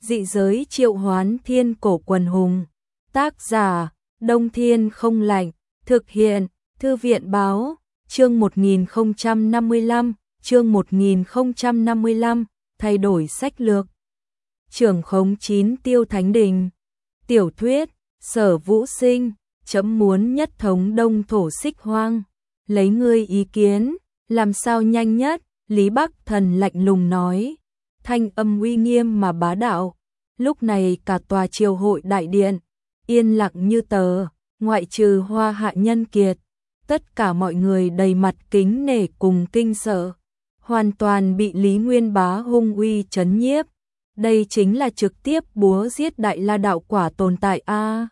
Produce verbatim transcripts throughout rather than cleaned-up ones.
Dị giới triệu hoán thiên cổ quần hùng. Tác giả, Đông Thiên không lạnh. Thực hiện, Thư viện báo. Chương một nghìn không trăm năm mươi lăm, chương một nghìn không trăm năm mươi lăm, thay đổi sách lược. Trưởng khống chín Tiêu Thánh Đình. Tiểu thuyết, Sở Vũ Sinh, chấm muốn nhất thống Đông Thổ Xích Hoang. Lấy ngươi ý kiến, làm sao nhanh nhất? Lý Bắc Thần lạnh lùng nói, thanh âm uy nghiêm mà bá đạo. Lúc này cả tòa triều hội đại điện yên lặng như tờ, ngoại trừ Hoa Hạ Nhân Kiệt, tất cả mọi người đầy mặt kính nể cùng kinh sợ, hoàn toàn bị Lý Nguyên Bá hung uy chấn nhiếp. Đây chính là trực tiếp búa giết Đại La đạo quả tồn tại a.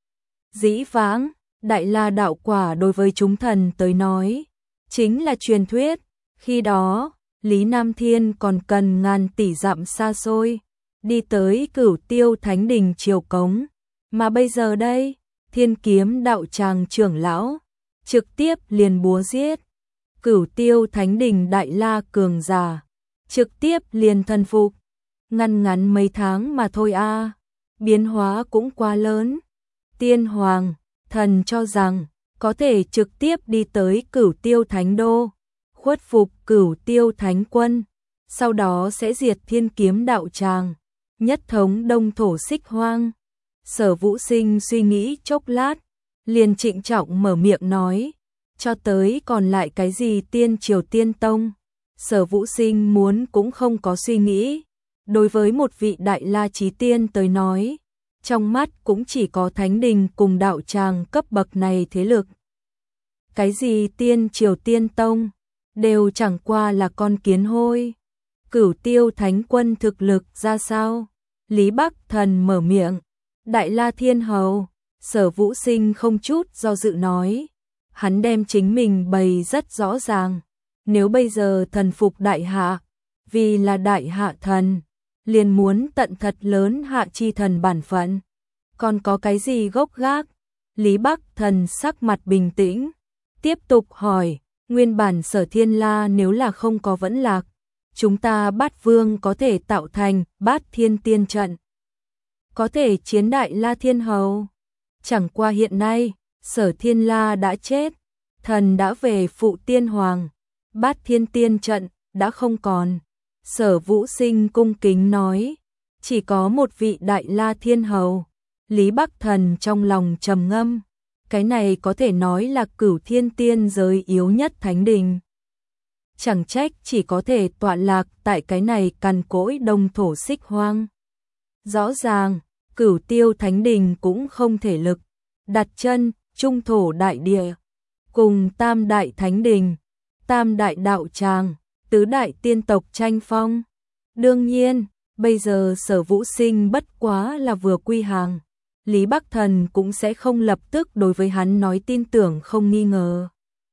Dĩ vãng, Đại La đạo quả đối với chúng thần tới nói chính là truyền thuyết, khi đó Lý Nam Thiên còn cần ngàn tỷ dặm xa xôi đi tới Cửu Tiêu Thánh Đình triều cống, mà bây giờ đây, Thiên Kiếm đạo tràng trưởng lão trực tiếp liền búa giết Cửu Tiêu Thánh Đình Đại La cường giả, trực tiếp liền thần phục. Ngăn ngắn mấy tháng mà thôi a, à. Biến hóa cũng quá lớn. Tiên Hoàng, thần cho rằng có thể trực tiếp đi tới Cửu Tiêu Thánh Đô, khuất phục Cửu Tiêu Thánh Quân, sau đó sẽ diệt Thiên Kiếm đạo tràng, nhất thống Đông Thổ Xích Hoang. Sở Vũ Sinh suy nghĩ chốc lát, liền trịnh trọng mở miệng nói, cho tới còn lại cái gì Tiên Triều Tiên Tông, Sở Vũ Sinh muốn cũng không có suy nghĩ. Đối với một vị Đại La Chí Tiên tới nói, trong mắt cũng chỉ có Thánh Đình cùng đạo tràng cấp bậc này thế lực. Cái gì Tiên Triều Tiên Tông, đều chẳng qua là con kiến hôi. Cửu Tiêu Thánh Quân thực lực ra sao? Lý Bắc Thần mở miệng. Đại La Thiên Hầu, Sở Vũ Sinh không chút do dự nói. Hắn đem chính mình bày rất rõ ràng. Nếu bây giờ thần phục Đại Hạ, vì là Đại Hạ thần, liền muốn tận thật lớn Hạ chi thần bản phận. Còn có cái gì gốc gác? Lý Bắc Thần sắc mặt bình tĩnh, tiếp tục hỏi, nguyên bản Sở Thiên La nếu là không có vẫn lạc, chúng ta Bát Vương có thể tạo thành Bát Thiên Tiên trận, có thể chiến Đại La Thiên Hầu. Chẳng qua hiện nay, Sở Thiên La đã chết, thần đã về phụ Tiên Hoàng, Bát Thiên Tiên trận đã không còn. Sở Vũ Sinh cung kính nói, chỉ có một vị Đại La Thiên Hầu. Lý Bắc Thần trong lòng trầm ngâm, cái này có thể nói là Cửu Thiên Tiên giới yếu nhất thánh đình. Chẳng trách chỉ có thể tọa lạc tại cái này cằn cỗi Đông Thổ Xích Hoang. Rõ ràng, Cửu Tiêu Thánh Đình cũng không thể lực đặt chân Trung Thổ Đại Địa, cùng Tam Đại Thánh Đình, Tam Đại Đạo Tràng, Tứ Đại Tiên tộc tranh phong. Đương nhiên, bây giờ Sở Vũ Sinh bất quá là vừa quy hàng, Lý Bắc Thần cũng sẽ không lập tức đối với hắn nói tin tưởng không nghi ngờ.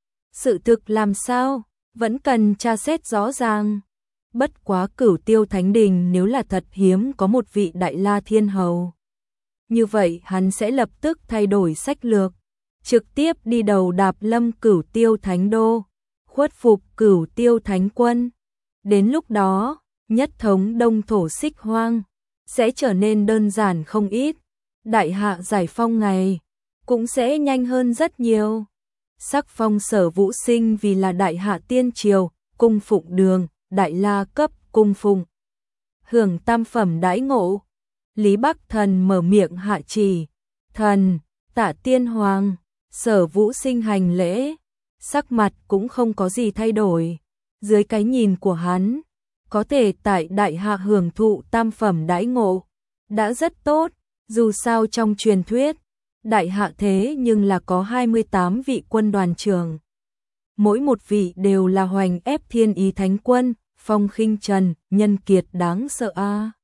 Sự thực làm sao, vẫn cần tra xét rõ ràng. Bất quá Cửu Tiêu Thánh Đình nếu là thật hiếm có một vị Đại La Thiên Hầu, như vậy hắn sẽ lập tức thay đổi sách lược, trực tiếp đi đầu đạp lâm Cửu Tiêu Thánh Đô, khuất phục Cửu Tiêu Thánh Quân. Đến lúc đó, nhất thống Đông Thổ Xích Hoang sẽ trở nên đơn giản không ít. Đại Hạ giải phong ngày cũng sẽ nhanh hơn rất nhiều. Sắc phong Sở Vũ Sinh vì là Đại Hạ Tiên Triều, cung phụng đường, Đại La cấp cung phụng, hưởng tam phẩm đãi ngộ. Lý Bắc Thần mở miệng hạ chỉ, thần, tạ Tiên Hoàng. Sở Vũ Sinh hành lễ, sắc mặt cũng không có gì thay đổi. Dưới cái nhìn của hắn, có thể tại Đại Hạ hưởng thụ tam phẩm đãi ngộ đã rất tốt. Dù sao trong truyền thuyết, Đại Hạ thế nhưng là có hai mươi tám vị quân đoàn trưởng, mỗi một vị đều là hoành ép Thiên Ý Thánh Quân, Phong Khinh Trần, Nhân Kiệt đáng sợ a. À.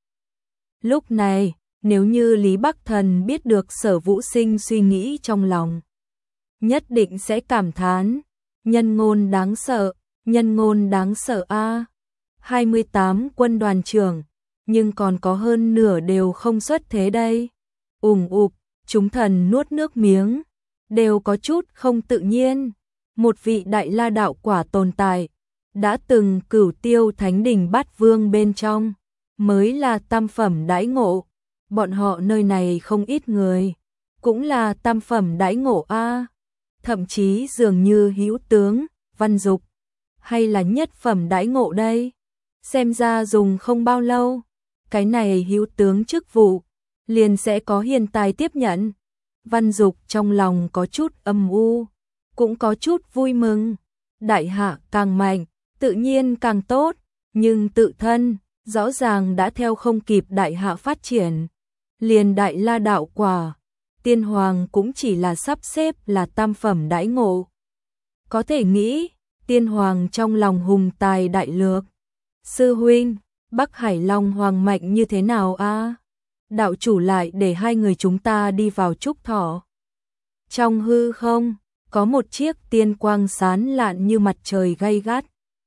Lúc này, nếu như Lý Bắc Thần biết được Sở Vũ Sinh suy nghĩ trong lòng, nhất định sẽ cảm thán, nhân ngôn đáng sợ, nhân ngôn đáng sợ a. À. hai mươi tám quân đoàn trưởng, nhưng còn có hơn nửa đều không xuất thế đây. Ùng ục, chúng thần nuốt nước miếng, đều có chút không tự nhiên. Một vị Đại La đạo quả tồn tại, đã từng Cửu Tiêu Thánh Đình Bát Vương bên trong, mới là tam phẩm đãi ngộ. Bọn họ nơi này không ít người, cũng là tam phẩm đãi ngộ a. Thậm chí dường như hữu tướng, văn dục, hay là nhất phẩm đãi ngộ đây. Xem ra dùng không bao lâu, cái này hữu tướng chức vụ liền sẽ có hiền tài tiếp nhận. Văn dục trong lòng có chút âm u, cũng có chút vui mừng. Đại hạ càng mạnh, tự nhiên càng tốt, nhưng tự thân rõ ràng đã theo không kịp đại hạ phát triển. Liền đại la đạo quả, tiên hoàng cũng chỉ là sắp xếp là tam phẩm đãi ngộ. Có thể nghĩ, tiên hoàng trong lòng hùng tài đại lược. Sư huynh, Bắc Hải Long Hoàng mạnh như thế nào a? Đạo chủ lại để hai người chúng ta đi vào trúc thọ. Trong hư không, có một chiếc tiên quang sáng lạn như mặt trời gay gắt,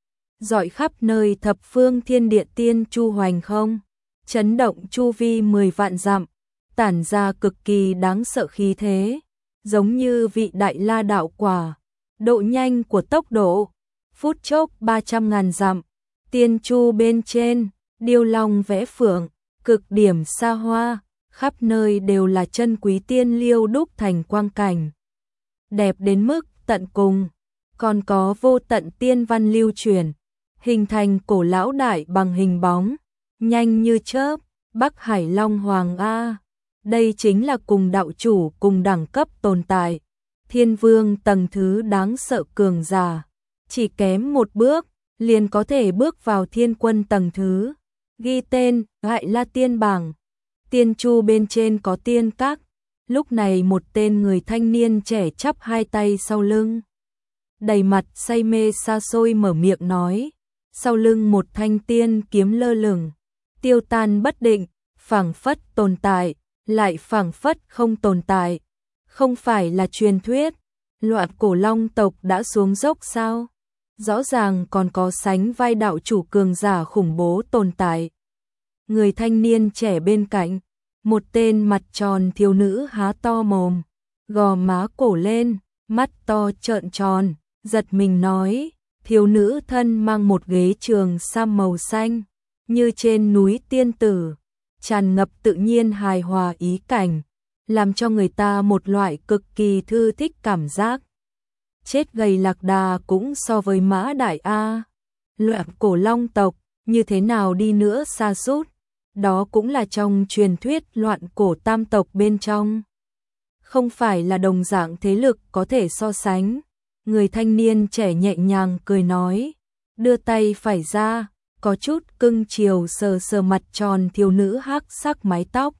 rọi khắp nơi thập phương thiên địa tiên chu hoành không, chấn động chu vi mười vạn dặm, tản ra cực kỳ đáng sợ khí thế, giống như vị đại la đạo quả. Độ nhanh của tốc độ, phút chốc ba trăm ngàn dặm, tiên chu bên trên, điêu long vẽ phượng, cực điểm xa hoa, khắp nơi đều là chân quý tiên liêu đúc thành quang cảnh. Đẹp đến mức tận cùng, còn có vô tận tiên văn lưu truyền, hình thành cổ lão đại bằng hình bóng, nhanh như chớp. Bắc Hải Long Hoàng A, đây chính là cùng đạo chủ cùng đẳng cấp tồn tại, thiên vương tầng thứ đáng sợ cường giả, chỉ kém một bước, liền có thể bước vào thiên quân tầng thứ, ghi tên, Đại La Tiên Bảng. Tiên chu bên trên có tiên các, lúc này một tên người thanh niên trẻ chắp hai tay sau lưng, đầy mặt say mê xa xôi mở miệng nói, sau lưng một thanh tiên kiếm lơ lửng, tiêu tan bất định, phảng phất tồn tại, lại phảng phất không tồn tại. Không phải là truyền thuyết, loạn cổ long tộc đã xuống dốc sao? Rõ ràng còn có sánh vai đạo chủ cường giả khủng bố tồn tại. Người thanh niên trẻ bên cạnh, một tên mặt tròn thiếu nữ há to mồm, gò má cổ lên, mắt to trợn tròn, giật mình nói, thiếu nữ thân mang một ghế trường sam màu xanh, như trên núi tiên tử, tràn ngập tự nhiên hài hòa ý cảnh, làm cho người ta một loại cực kỳ thư thích cảm giác. Chết gầy lạc đà cũng so với mã đại A. Loạn cổ long tộc, như thế nào đi nữa xa sút, đó cũng là trong truyền thuyết loạn cổ tam tộc bên trong. Không phải là đồng dạng thế lực có thể so sánh. Người thanh niên trẻ nhẹ nhàng cười nói, đưa tay phải ra, có chút cưng chiều sờ sờ mặt tròn thiếu nữ hắc sắc mái tóc.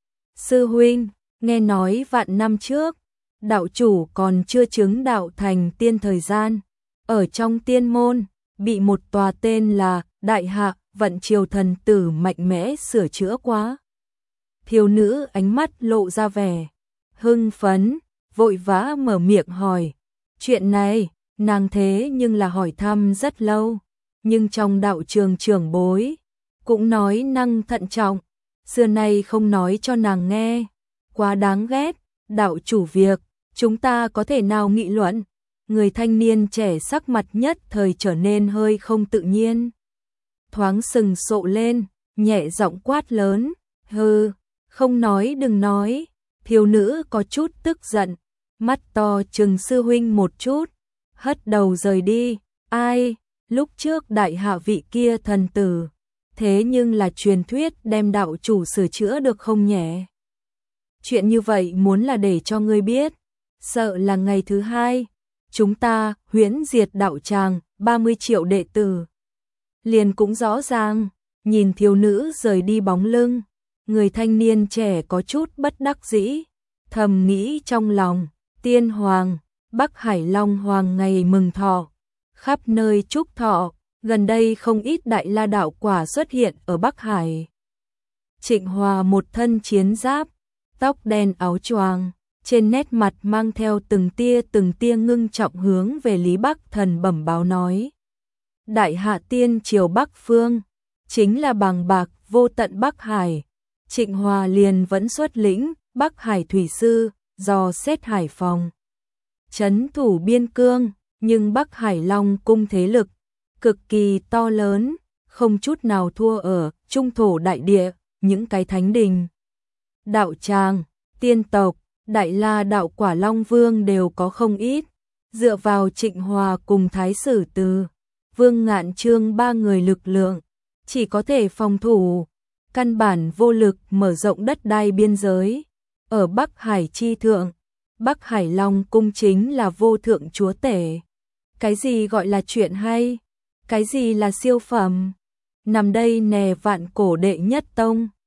Sư huynh, nghe nói vạn năm trước, đạo chủ còn chưa chứng đạo thành tiên thời gian, ở trong tiên môn, bị một tòa tên là Đại Hạ Vận Triều thần tử mạnh mẽ sửa chữa quá. Thiếu nữ ánh mắt lộ ra vẻ hưng phấn, vội vã mở miệng hỏi, chuyện này, nàng thế nhưng là hỏi thăm rất lâu, nhưng trong đạo trường trưởng bối, cũng nói năng thận trọng, xưa nay không nói cho nàng nghe, quá đáng ghét. Đạo chủ việc, chúng ta có thể nào nghị luận? Người thanh niên trẻ sắc mặt nhất thời trở nên hơi không tự nhiên, thoáng sừng sộ lên, nhẹ giọng quát lớn, hừ, không nói đừng nói. Thiếu nữ có chút tức giận, mắt to trừng sư huynh một chút, hất đầu rời đi. Ai, lúc trước đại hạ vị kia thần tử, thế nhưng là truyền thuyết đem đạo chủ sửa chữa được không nhẹ? Chuyện như vậy muốn là để cho ngươi biết, sợ là ngày thứ hai, chúng ta huyễn diệt đạo tràng ba mươi triệu đệ tử. Liền cũng rõ ràng, nhìn thiếu nữ rời đi bóng lưng, người thanh niên trẻ có chút bất đắc dĩ, thầm nghĩ trong lòng, tiên hoàng, Bắc Hải Long Hoàng ngày mừng thọ, khắp nơi chúc thọ, gần đây không ít đại la đạo quả xuất hiện ở Bắc Hải. Trịnh Hòa một thân chiến giáp, tóc đen áo choàng, trên nét mặt mang theo từng tia từng tia ngưng trọng hướng về Lý Bắc Thần bẩm báo nói. Đại hạ tiên triều Bắc Phương, chính là bằng bạc vô tận Bắc Hải. Trịnh Hòa liền vẫn xuất lĩnh Bắc Hải thủy sư, dò xét Hải Phòng, trấn thủ biên cương, nhưng Bắc Hải Long cung thế lực cực kỳ to lớn, không chút nào thua ở trung thổ đại địa, những cái thánh đình, đạo tràng, tiên tộc, Đại La đạo Quả Long Vương đều có không ít. Dựa vào Trịnh Hòa cùng Thái Sử Từ, Vương Ngạn Trương ba người lực lượng, chỉ có thể phòng thủ, căn bản vô lực mở rộng đất đai biên giới. Ở Bắc Hải chi thượng, Bắc Hải Long cung chính là vô thượng chúa tể. Cái gì gọi là chuyện hay? Cái gì là siêu phẩm? Nằm đây nè vạn cổ đệ nhất tông.